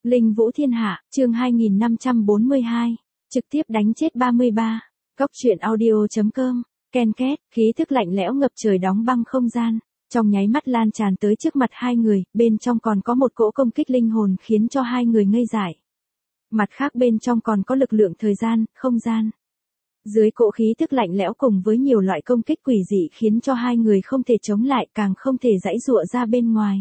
Linh Vũ Thiên Hạ, chương 2542. Trực tiếp đánh chết 33. Góc truyện audio.com. Ken két, khí thức lạnh lẽo ngập trời đóng băng không gian. Trong nháy mắt lan tràn tới trước mặt hai người, bên trong còn có một cỗ công kích linh hồn khiến cho hai người ngây dại. Mặt khác bên trong còn có lực lượng thời gian, không gian. Dưới cỗ khí thức lạnh lẽo cùng với nhiều loại công kích quỷ dị khiến cho hai người không thể chống lại, càng không thể giãy giụa ra bên ngoài.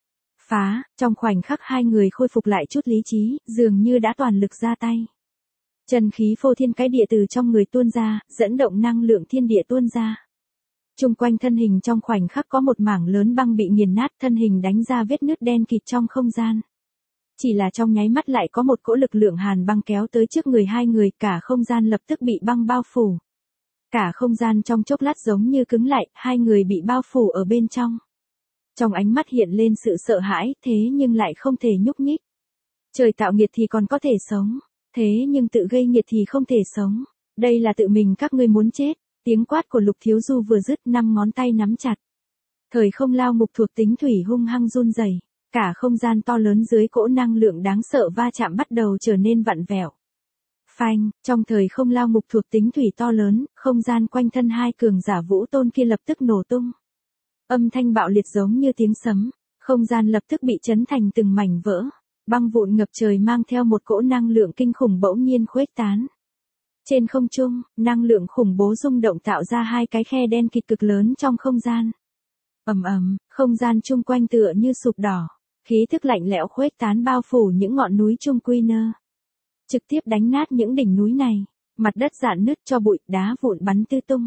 Phá, trong khoảnh khắc hai người khôi phục lại chút lý trí, dường như đã toàn lực ra tay. Chân khí phô thiên cái địa từ trong người tuôn ra, dẫn động năng lượng thiên địa tuôn ra. Trung quanh thân hình trong khoảnh khắc có một mảng lớn băng bị nghiền nát, thân hình đánh ra vết nứt đen kịt trong không gian. Chỉ là trong nháy mắt lại có một cỗ lực lượng hàn băng kéo tới trước người hai người, cả không gian lập tức bị băng bao phủ. Cả không gian trong chốc lát giống như cứng lại, hai người bị bao phủ ở bên trong. Trong ánh mắt hiện lên sự sợ hãi, thế nhưng lại không thể nhúc nhích. Trời tạo nghiệt thì còn có thể sống, thế nhưng tự gây nghiệt thì không thể sống. Đây là tự mình các ngươi muốn chết. Tiếng quát của Lục Thiếu Du vừa dứt, 5 ngón tay nắm chặt. Thời không lao ngục thuộc tính thủy hung hăng run rẩy, cả không gian to lớn dưới cỗ năng lượng đáng sợ va chạm bắt đầu trở nên vặn vẹo. Phanh, trong thời không lao ngục thuộc tính thủy to lớn, không gian quanh thân hai cường giả vũ tôn kia lập tức nổ tung. Âm thanh bạo liệt giống như tiếng sấm, không gian lập tức bị chấn thành từng mảnh vỡ. Băng vụn ngập trời mang theo một cỗ năng lượng kinh khủng bỗng nhiên khuếch tán. Trên không trung, năng lượng khủng bố rung động tạo ra hai cái khe đen kịt cực lớn trong không gian. Ầm ầm, không gian chung quanh tựa như sụp đổ, khí thức lạnh lẽo khuếch tán bao phủ những ngọn núi chung quy nơ. Trực tiếp đánh nát những đỉnh núi này, mặt đất rạn nứt cho bụi, đá vụn bắn tứ tung.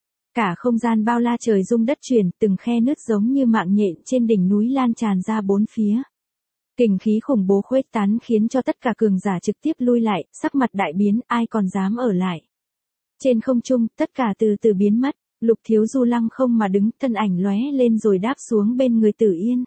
Cả không gian bao la trời rung đất chuyển, từng khe nứt giống như mạng nhện trên đỉnh núi lan tràn ra bốn phía. Kình khí khủng bố khuếch tán khiến cho tất cả cường giả trực tiếp lui lại, sắc mặt đại biến, ai còn dám ở lại. Trên không trung, tất cả từ từ biến mất, Lục Thiếu Du lăng không mà đứng, thân ảnh lóe lên rồi đáp xuống bên người Tử Yên.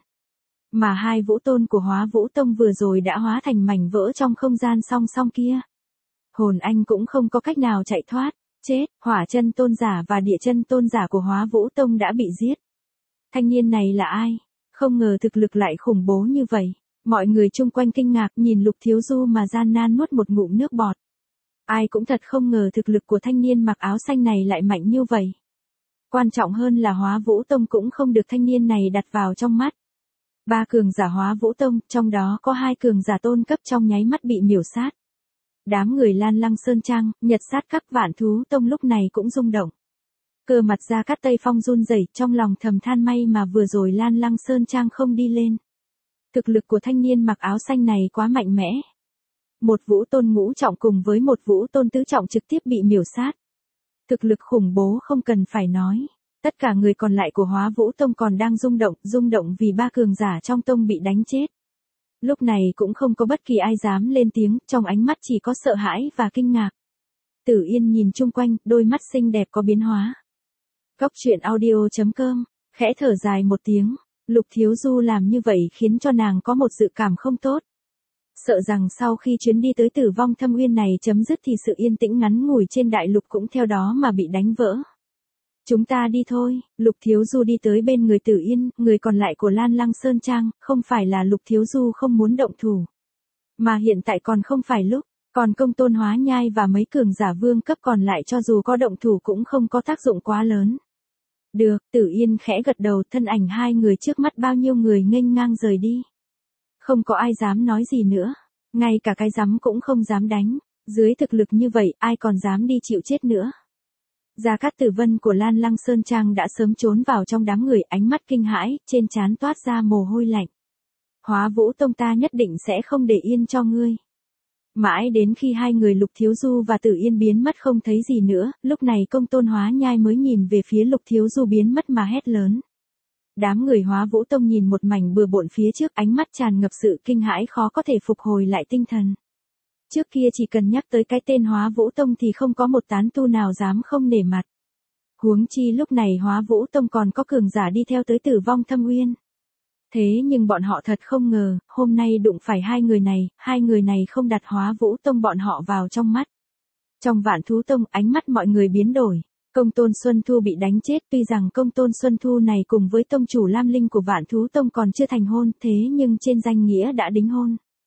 Mà hai vũ tôn của Hóa Vũ Tông vừa rồi đã hóa thành mảnh vỡ trong không gian song song kia. Hồn anh cũng không có cách nào chạy thoát, chết, Hỏa Chân tôn giả và Địa Chân tôn giả của Hóa Vũ Tông đã bị giết. Thanh niên này là ai? Không ngờ thực lực lại khủng bố như vậy. Mọi người chung quanh kinh ngạc nhìn Lục Thiếu Du mà gian nan nuốt một ngụm nước bọt. Ai cũng thật không ngờ thực lực của thanh niên mặc áo xanh này lại mạnh như vậy. Quan trọng hơn là Hóa Vũ Tông cũng không được thanh niên này đặt vào trong mắt. 3 cường giả Hóa Vũ Tông, trong đó có 2 cường giả tôn cấp trong nháy mắt bị miểu sát. Đám người Lan Lăng Sơn Trang, Nhật Sát các Vạn Thú Tông lúc này cũng rung động. Cơ mặt Gia Cát Tây Phong run rẩy, trong lòng thầm than may mà vừa rồi Lan Lăng Sơn Trang không đi lên. Thực lực của thanh niên mặc áo xanh này quá mạnh mẽ. Một vũ tôn ngũ trọng cùng với một vũ tôn tứ trọng trực tiếp bị miểu sát. Thực lực khủng bố không cần phải nói. Tất cả người còn lại của Hóa Vũ Tông còn đang rung động vì 3 cường giả trong tông bị đánh chết. Lúc này cũng không có bất kỳ ai dám lên tiếng, trong ánh mắt chỉ có sợ hãi và kinh ngạc. Tử Yên nhìn chung quanh, đôi mắt xinh đẹp có biến hóa. Góc truyện audio.com, khẽ thở dài một tiếng. Lục Thiếu Du làm như vậy khiến cho nàng có một dự cảm không tốt. Sợ rằng sau khi chuyến đi tới Tử Vong Thâm Uyên này chấm dứt thì sự yên tĩnh ngắn ngủi trên đại lục cũng theo đó mà bị đánh vỡ. Chúng ta đi thôi, Lục Thiếu Du đi tới bên người Tử Yên, người còn lại của Lan Lăng Sơn Trang, không phải là Lục Thiếu Du không muốn động thủ. Mà hiện tại còn không phải lúc, còn Công Tôn Hóa Nhai và mấy cường giả vương cấp còn lại cho dù có động thủ cũng không có tác dụng quá lớn. Được, Tử Yên khẽ gật đầu, thân ảnh hai người trước mắt bao nhiêu người nghênh ngang rời đi. Không có ai dám nói gì nữa, ngay cả cái rắm cũng không dám đánh, dưới thực lực như vậy ai còn dám đi chịu chết nữa. Gia Cát Tử Vân của Lan Lăng Sơn Trang đã sớm trốn vào trong đám người, ánh mắt kinh hãi, trên trán toát ra mồ hôi lạnh. Hóa Vũ Tông ta nhất định sẽ không để yên cho ngươi. Mãi đến khi hai người Lục Thiếu Du và Tử Yên biến mất không thấy gì nữa, lúc này Công Tôn Hóa Nhai mới nhìn về phía Lục Thiếu Du biến mất mà hét lớn. Đám người Hóa Vũ Tông nhìn một mảnh bừa bộn phía trước, ánh mắt tràn ngập sự kinh hãi khó có thể phục hồi lại tinh thần. Trước kia chỉ cần nhắc tới cái tên Hóa Vũ Tông thì không có một tán tu nào dám không nể mặt. Huống chi lúc này Hóa Vũ Tông còn có cường giả đi theo tới Tử Vong Thâm Uyên. Thế nhưng bọn họ thật không ngờ, hôm nay đụng phải hai người này không đặt Hóa Vũ Tông bọn họ vào trong mắt. Trong Vạn Thú Tông, ánh mắt mọi người biến đổi. Công Tôn Xuân Thu bị đánh chết, tuy rằng Công Tôn Xuân Thu này cùng với tông chủ Lam Linh của Vạn Thú Tông còn chưa thành hôn, thế nhưng trên danh nghĩa đã đính hôn.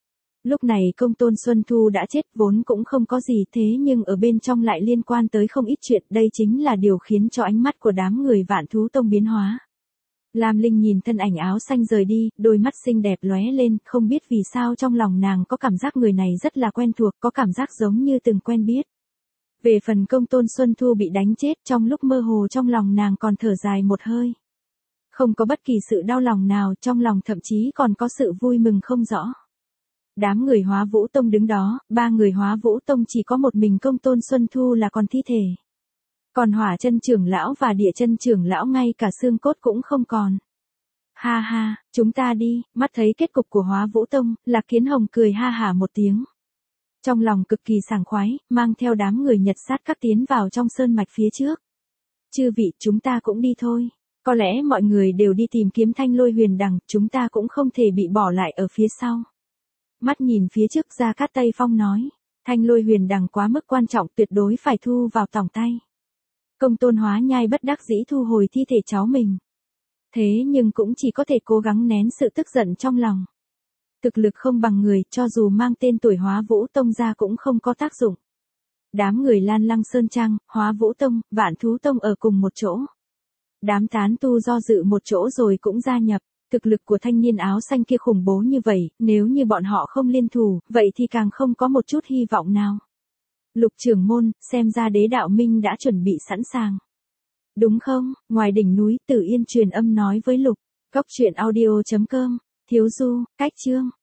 Lúc này công tôn Xuân Thu đã chết vốn cũng không có gì thế nhưng ở bên trong lại liên quan tới không ít chuyện, đây chính là điều khiến cho ánh mắt của đám người Vạn Thú Tông biến hóa. Lam Linh nhìn thân ảnh áo xanh rời đi, đôi mắt xinh đẹp lóe lên, không biết vì sao trong lòng nàng có cảm giác người này rất là quen thuộc, có cảm giác giống như từng quen biết. Về phần công tôn Xuân Thu bị đánh chết, trong lúc mơ hồ trong lòng nàng còn thở dài một hơi. Không có bất kỳ sự đau lòng nào, trong lòng thậm chí còn có sự vui mừng không rõ. Đám người Hóa Vũ Tông đứng đó, 3 người Hóa Vũ Tông chỉ có một mình công tôn Xuân Thu là còn thi thể. Còn Hỏa Chân trưởng lão và Địa Chân trưởng lão ngay cả xương cốt cũng không còn. Ha ha, chúng ta đi, mắt thấy kết cục của Hóa Vũ Tông, Lạc Kiến Hồng cười ha hả một tiếng. Trong lòng cực kỳ sảng khoái, mang theo đám người Nhật Sát Các tiến vào trong sơn mạch phía trước. Chư vị, chúng ta cũng đi thôi. Có lẽ mọi người đều đi tìm kiếm Thanh Lôi Huyền Đằng, chúng ta cũng không thể bị bỏ lại ở phía sau. Mắt nhìn phía trước, Gia Cát Tây Phong nói, Thanh Lôi Huyền Đằng quá mức quan trọng, tuyệt đối phải thu vào tòng tay. Công tôn Hóa Nhai bất đắc dĩ thu hồi thi thể cháu mình. Thế nhưng cũng chỉ có thể cố gắng nén sự tức giận trong lòng. Thực lực không bằng người, cho dù mang tên tuổi Hóa Vũ Tông ra cũng không có tác dụng. Đám người Lan Lăng Sơn Trang, Hóa Vũ Tông, Vạn Thú Tông ở cùng một chỗ. Đám tán tu do dự một chỗ rồi cũng gia nhập. Thực lực của thanh niên áo xanh kia khủng bố như vậy, nếu như bọn họ không liên thủ, vậy thì càng không có một chút hy vọng nào. Lục trưởng môn, xem ra Đế Đạo Minh đã chuẩn bị sẵn sàng. Đúng không? Ngoài đỉnh núi, Tử Yên truyền âm nói với Lục. Góc truyện audio.com, Thiếu Du, Cách Chương.